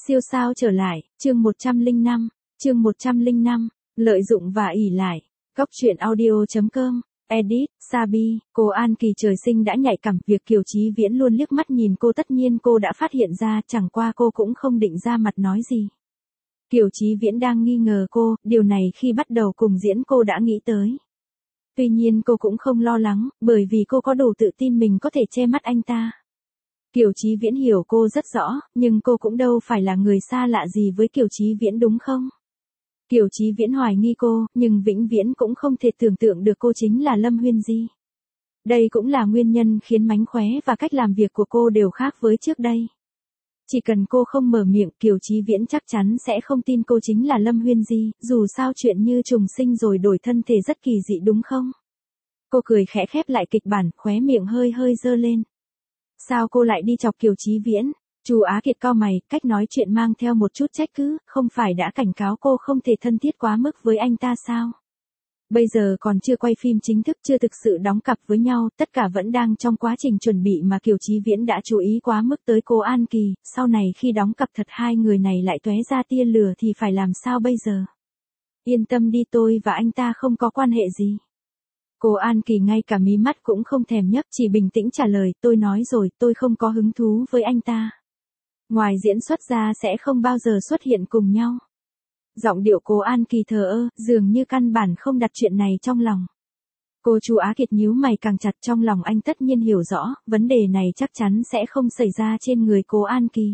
Siêu sao trở lại, chương 105, lợi dụng và ỷ lại. Góc truyện audio.com, edit, Sabi, cô An Kỳ trời sinh đã nhạy cảm, việc Kiều Chí Viễn luôn liếc mắt nhìn cô tất nhiên cô đã phát hiện ra, chẳng qua cô cũng không định ra mặt nói gì. Kiều Chí Viễn đang nghi ngờ cô, điều này khi bắt đầu cùng diễn cô đã nghĩ tới. Tuy nhiên cô cũng không lo lắng, bởi vì cô có đủ tự tin mình có thể che mắt anh ta. Kiều Chí Viễn hiểu cô rất rõ, nhưng cô cũng đâu phải là người xa lạ gì với Kiều Chí Viễn đúng không? Kiều Chí Viễn hoài nghi cô, nhưng vĩnh viễn cũng không thể tưởng tượng được cô chính là Lâm Huyên Di. Đây cũng là nguyên nhân khiến mánh khóe và cách làm việc của cô đều khác với trước đây. Chỉ cần cô không mở miệng, Kiều Chí Viễn chắc chắn sẽ không tin cô chính là Lâm Huyên Di, dù sao chuyện như trùng sinh rồi đổi thân thể rất kỳ dị đúng không? Cô cười khẽ khép lại kịch bản, khóe miệng hơi hơi dơ lên. Sao cô lại đi chọc Kiều Chí Viễn? Chu Á Kiệt cau mày, cách nói chuyện mang theo một chút trách cứ, không phải đã cảnh cáo cô không thể thân thiết quá mức với anh ta sao? Bây giờ còn chưa quay phim chính thức, chưa thực sự đóng cặp với nhau, tất cả vẫn đang trong quá trình chuẩn bị mà Kiều Chí Viễn đã chú ý quá mức tới cô An Kỳ, sau này khi đóng cặp thật hai người này lại tóe ra tia lửa thì phải làm sao bây giờ? Yên tâm đi, tôi và anh ta không có quan hệ gì. Cô An Kỳ ngay cả mí mắt cũng không thèm nhấc, chỉ bình tĩnh trả lời, tôi nói rồi, tôi không có hứng thú với anh ta. Ngoài diễn xuất ra sẽ không bao giờ xuất hiện cùng nhau. Giọng điệu cô An Kỳ thờ ơ, dường như căn bản không đặt chuyện này trong lòng. Cô Chu Á Kiệt nhíu mày càng chặt, trong lòng anh tất nhiên hiểu rõ, vấn đề này chắc chắn sẽ không xảy ra trên người cô An Kỳ.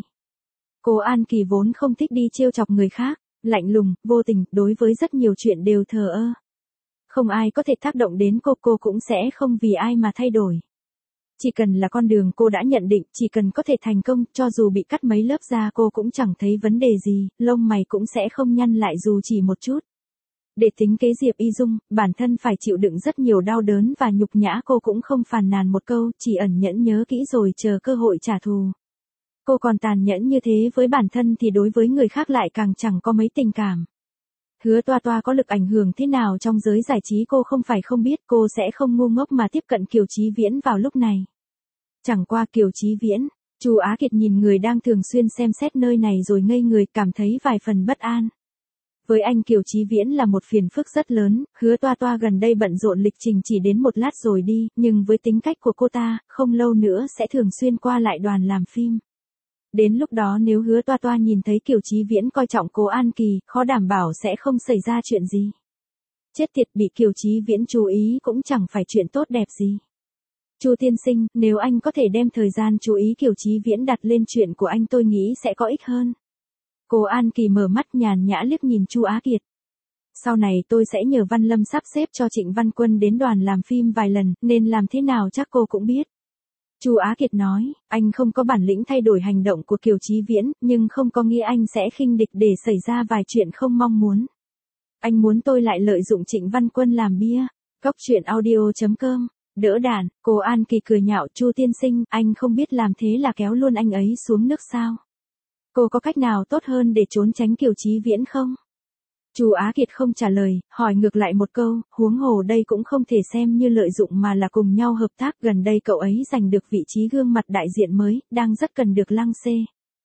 Cô An Kỳ vốn không thích đi trêu chọc người khác, lạnh lùng, vô tình, đối với rất nhiều chuyện đều thờ ơ. Không ai có thể tác động đến cô cũng sẽ không vì ai mà thay đổi. Chỉ cần là con đường cô đã nhận định, chỉ cần có thể thành công, cho dù bị cắt mấy lớp da cô cũng chẳng thấy vấn đề gì, lông mày cũng sẽ không nhăn lại dù chỉ một chút. Để tính kế Diệp Y Dung, bản thân phải chịu đựng rất nhiều đau đớn và nhục nhã, cô cũng không phàn nàn một câu, chỉ ẩn nhẫn nhớ kỹ rồi chờ cơ hội trả thù. Cô còn tàn nhẫn như thế với bản thân thì đối với người khác lại càng chẳng có mấy tình cảm. Hứa Toa Toa có lực ảnh hưởng thế nào trong giới giải trí cô không phải không biết, cô sẽ không ngu ngốc mà tiếp cận Kiều Chí Viễn vào lúc này. Chẳng qua Kiều Chí Viễn, Chu Á Kiệt nhìn người đang thường xuyên xem xét nơi này rồi ngây người, cảm thấy vài phần bất an. Với anh Kiều Chí Viễn là một phiền phức rất lớn, Hứa Toa Toa gần đây bận rộn lịch trình chỉ đến một lát rồi đi, nhưng với tính cách của cô ta, không lâu nữa sẽ thường xuyên qua lại đoàn làm phim. Đến lúc đó nếu Hứa Toa Toa nhìn thấy Kiều Chí Viễn coi trọng cô An Kỳ, khó đảm bảo sẽ không xảy ra chuyện gì. Chết tiệt, bị Kiều Chí Viễn chú ý cũng chẳng phải chuyện tốt đẹp gì. Chu tiên sinh, nếu anh có thể đem thời gian chú ý Kiều Chí Viễn đặt lên chuyện của anh tôi nghĩ sẽ có ích hơn. Cô An Kỳ mở mắt nhàn nhã liếc nhìn Chu Á Kiệt. Sau này tôi sẽ nhờ Văn Lâm sắp xếp cho Trịnh Văn Quân đến đoàn làm phim vài lần, nên làm thế nào chắc cô cũng biết. Chu Á Kiệt nói, anh không có bản lĩnh thay đổi hành động của Kiều Chí Viễn, nhưng không có nghĩa anh sẽ khinh địch để xảy ra vài chuyện không mong muốn. Anh muốn tôi lại lợi dụng Trịnh Văn Quân làm bia. Góc truyện audio.com, đỡ đạn, cô An Kỳ cười nhạo, Chu tiên sinh, anh không biết làm thế là kéo luôn anh ấy xuống nước sao? Cô có cách nào tốt hơn để trốn tránh Kiều Chí Viễn không? Chu Á Kiệt không trả lời, hỏi ngược lại một câu, huống hồ đây cũng không thể xem như lợi dụng mà là cùng nhau hợp tác, gần đây cậu ấy giành được vị trí gương mặt đại diện mới, đang rất cần được lăng xê.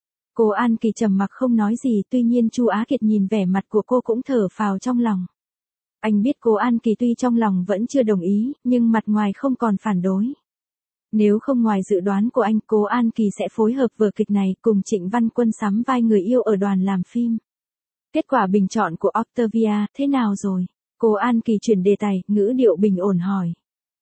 Cô An Kỳ trầm mặc không nói gì, tuy nhiên Chu Á Kiệt nhìn vẻ mặt của cô cũng thở phào trong lòng. Anh biết cô An Kỳ tuy trong lòng vẫn chưa đồng ý, nhưng mặt ngoài không còn phản đối. Nếu không ngoài dự đoán của anh, cô An Kỳ sẽ phối hợp vở kịch này cùng Trịnh Văn Quân sắm vai người yêu ở đoàn làm phim. Kết quả bình chọn của Octavia thế nào rồi? Cô An Kỳ chuyển đề tài, ngữ điệu bình ổn hỏi.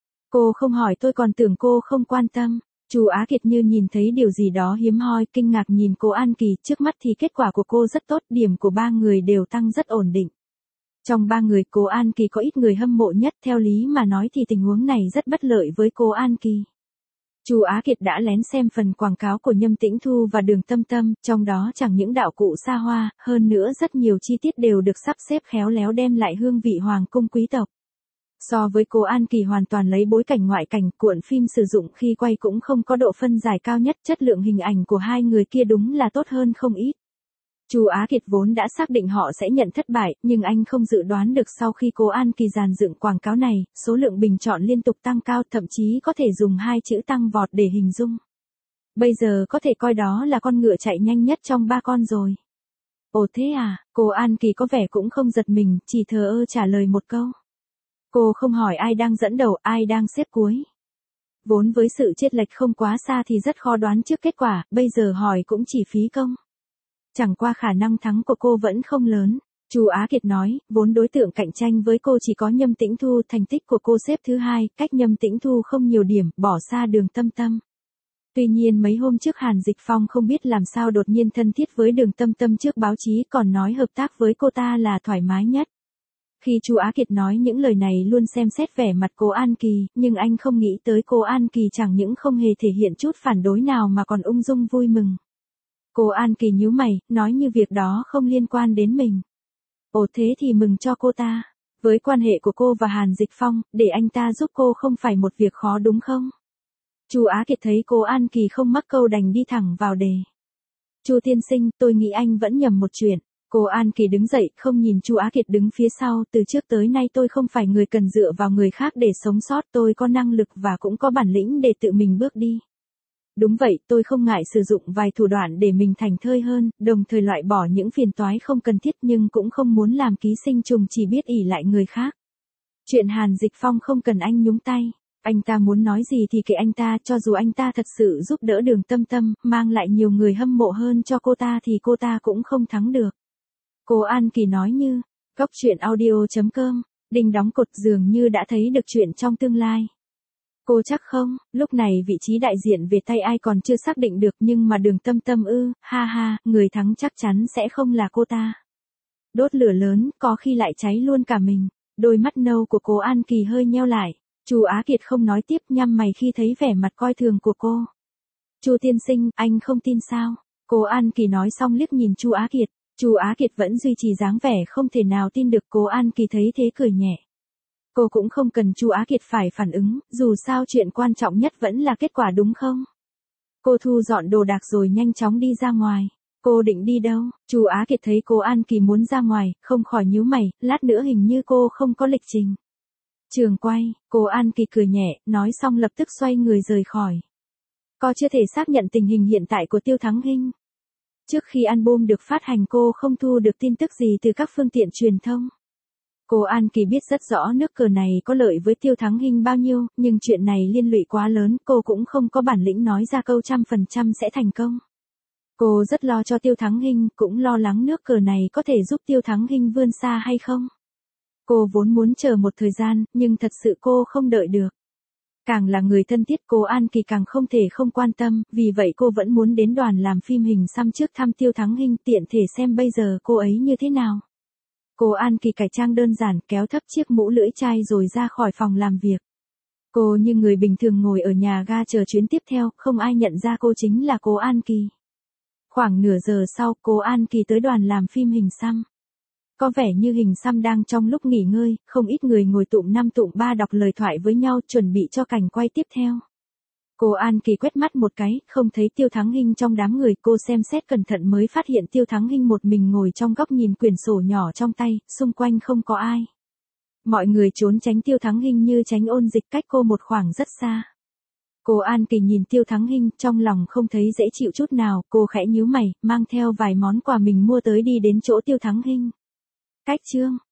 Cô không hỏi tôi còn tưởng cô không quan tâm. Chu Á Kiệt như nhìn thấy điều gì đó hiếm hoi, kinh ngạc nhìn cô An Kỳ, trước mắt thì kết quả của cô rất tốt, điểm của ba người đều tăng rất ổn định. Trong ba người, cô An Kỳ có ít người hâm mộ nhất, theo lý mà nói thì tình huống này rất bất lợi với cô An Kỳ. Chu Á Kiệt đã lén xem phần quảng cáo của Nhâm Tĩnh Thu và Đường Tâm Tâm, trong đó chẳng những đạo cụ xa hoa, hơn nữa rất nhiều chi tiết đều được sắp xếp khéo léo đem lại hương vị hoàng cung quý tộc. So với cô An Kỳ hoàn toàn lấy bối cảnh ngoại cảnh, cuộn phim sử dụng khi quay cũng không có độ phân giải cao nhất, chất lượng hình ảnh của hai người kia đúng là tốt hơn không ít. Chu Á Kiệt vốn đã xác định họ sẽ nhận thất bại, nhưng anh không dự đoán được sau khi cô An Kỳ dàn dựng quảng cáo này, số lượng bình chọn liên tục tăng cao, thậm chí có thể dùng hai chữ tăng vọt để hình dung. Bây giờ có thể coi đó là con ngựa chạy nhanh nhất trong ba con rồi. Ồ thế à, cô An Kỳ có vẻ cũng không giật mình, chỉ thờ ơ trả lời một câu. Cô không hỏi ai đang dẫn đầu, ai đang xếp cuối. Vốn với sự chênh lệch không quá xa thì rất khó đoán trước kết quả, bây giờ hỏi cũng chỉ phí công. Chẳng qua khả năng thắng của cô vẫn không lớn. Chu Á Kiệt nói, vốn đối tượng cạnh tranh với cô chỉ có Nhâm Tĩnh Thu, thành tích của cô xếp thứ 2, cách Nhâm Tĩnh Thu không nhiều điểm, bỏ xa Đường Tâm Tâm. Tuy nhiên mấy hôm trước Hàn Dịch Phong không biết làm sao đột nhiên thân thiết với Đường Tâm Tâm trước báo chí, còn nói hợp tác với cô ta là thoải mái nhất. Khi Chu Á Kiệt nói những lời này luôn xem xét vẻ mặt cô An Kỳ, nhưng anh không nghĩ tới cô An Kỳ chẳng những không hề thể hiện chút phản đối nào mà còn ung dung vui mừng. Cô An Kỳ nhíu mày, nói như việc đó không liên quan đến mình. Ồ thế thì mừng cho cô ta. Với quan hệ của cô và Hàn Dịch Phong, để anh ta giúp cô không phải một việc khó đúng không? Chu Á Kiệt thấy cô An Kỳ không mắc câu đành đi thẳng vào đề. Chu tiên sinh, tôi nghĩ anh vẫn nhầm một chuyện. Cô An Kỳ đứng dậy, không nhìn Chu Á Kiệt đứng phía sau, từ trước tới nay tôi không phải người cần dựa vào người khác để sống sót, tôi có năng lực và cũng có bản lĩnh để tự mình bước đi. Đúng vậy, tôi không ngại sử dụng vài thủ đoạn để mình thành thơi hơn, đồng thời loại bỏ những phiền toái không cần thiết, nhưng cũng không muốn làm ký sinh trùng chỉ biết ỷ lại người khác. Chuyện Hàn Dịch Phong không cần anh nhúng tay. Anh ta muốn nói gì thì kệ anh ta, cho dù anh ta thật sự giúp đỡ Đường Tâm Tâm, mang lại nhiều người hâm mộ hơn cho cô ta thì cô ta cũng không thắng được. Cô An Kỳ nói như, Góc truyện audio.com, đinh đóng cột dường như đã thấy được chuyện trong tương lai. Cô chắc không, lúc này vị trí đại diện về tay ai còn chưa xác định được, nhưng mà Đường Tâm Tâm ha ha, người thắng chắc chắn sẽ không là cô ta. Đốt lửa lớn, có khi lại cháy luôn cả mình. Đôi mắt nâu của cô An Kỳ hơi nheo lại. Chu Á Kiệt không nói tiếp, nhăn mày khi thấy vẻ mặt coi thường của cô. Chu tiên sinh, anh không tin sao? Cô An Kỳ nói xong liếc nhìn Chu Á Kiệt. Chu Á Kiệt vẫn duy trì dáng vẻ không thể nào tin được. Cô An Kỳ thấy thế cười nhẹ. Cô cũng không cần Chu Á Kiệt phải phản ứng, dù sao chuyện quan trọng nhất vẫn là kết quả đúng không? Cô thu dọn đồ đạc rồi nhanh chóng đi ra ngoài. Cô định đi đâu? Chu Á Kiệt thấy cô An Kỳ muốn ra ngoài, không khỏi nhíu mày, lát nữa hình như cô không có lịch trình. Trường quay, cô An Kỳ cười nhẹ, nói xong lập tức xoay người rời khỏi. Cô chưa thể xác nhận tình hình hiện tại của Tiêu Thắng Hinh. Trước khi album được phát hành cô không thu được tin tức gì từ các phương tiện truyền thông. Cô An Kỳ biết rất rõ nước cờ này có lợi với Tiêu Thắng Hinh bao nhiêu, nhưng chuyện này liên lụy quá lớn, cô cũng không có bản lĩnh nói ra câu 100% sẽ thành công. Cô rất lo cho Tiêu Thắng Hinh, cũng lo lắng nước cờ này có thể giúp Tiêu Thắng Hinh vươn xa hay không. Cô vốn muốn chờ một thời gian, nhưng thật sự cô không đợi được. Càng là người thân thiết cô An Kỳ càng không thể không quan tâm, vì vậy cô vẫn muốn đến đoàn làm phim hình xăm trước thăm Tiêu Thắng Hinh, tiện thể xem bây giờ cô ấy như thế nào. Cô An Kỳ cải trang đơn giản, kéo thấp chiếc mũ lưỡi chai rồi ra khỏi phòng làm việc. Cô như người bình thường ngồi ở nhà ga chờ chuyến tiếp theo, không ai nhận ra cô chính là cô An Kỳ. Khoảng nửa giờ sau, cô An Kỳ tới đoàn làm phim hình xăm. Có vẻ như hình xăm đang trong lúc nghỉ ngơi, không ít người ngồi tụm 5 tụm 3 đọc lời thoại với nhau chuẩn bị cho cảnh quay tiếp theo. Cô An Kỳ quét mắt một cái, không thấy Tiêu Thắng Hinh trong đám người, cô xem xét cẩn thận mới phát hiện Tiêu Thắng Hinh một mình ngồi trong góc nhìn quyển sổ nhỏ trong tay, xung quanh không có ai. Mọi người trốn tránh Tiêu Thắng Hinh như tránh ôn dịch, cách cô một khoảng rất xa. Cô An Kỳ nhìn Tiêu Thắng Hinh, trong lòng không thấy dễ chịu chút nào, cô khẽ nhíu mày, mang theo vài món quà mình mua tới đi đến chỗ Tiêu Thắng Hinh. Cách chương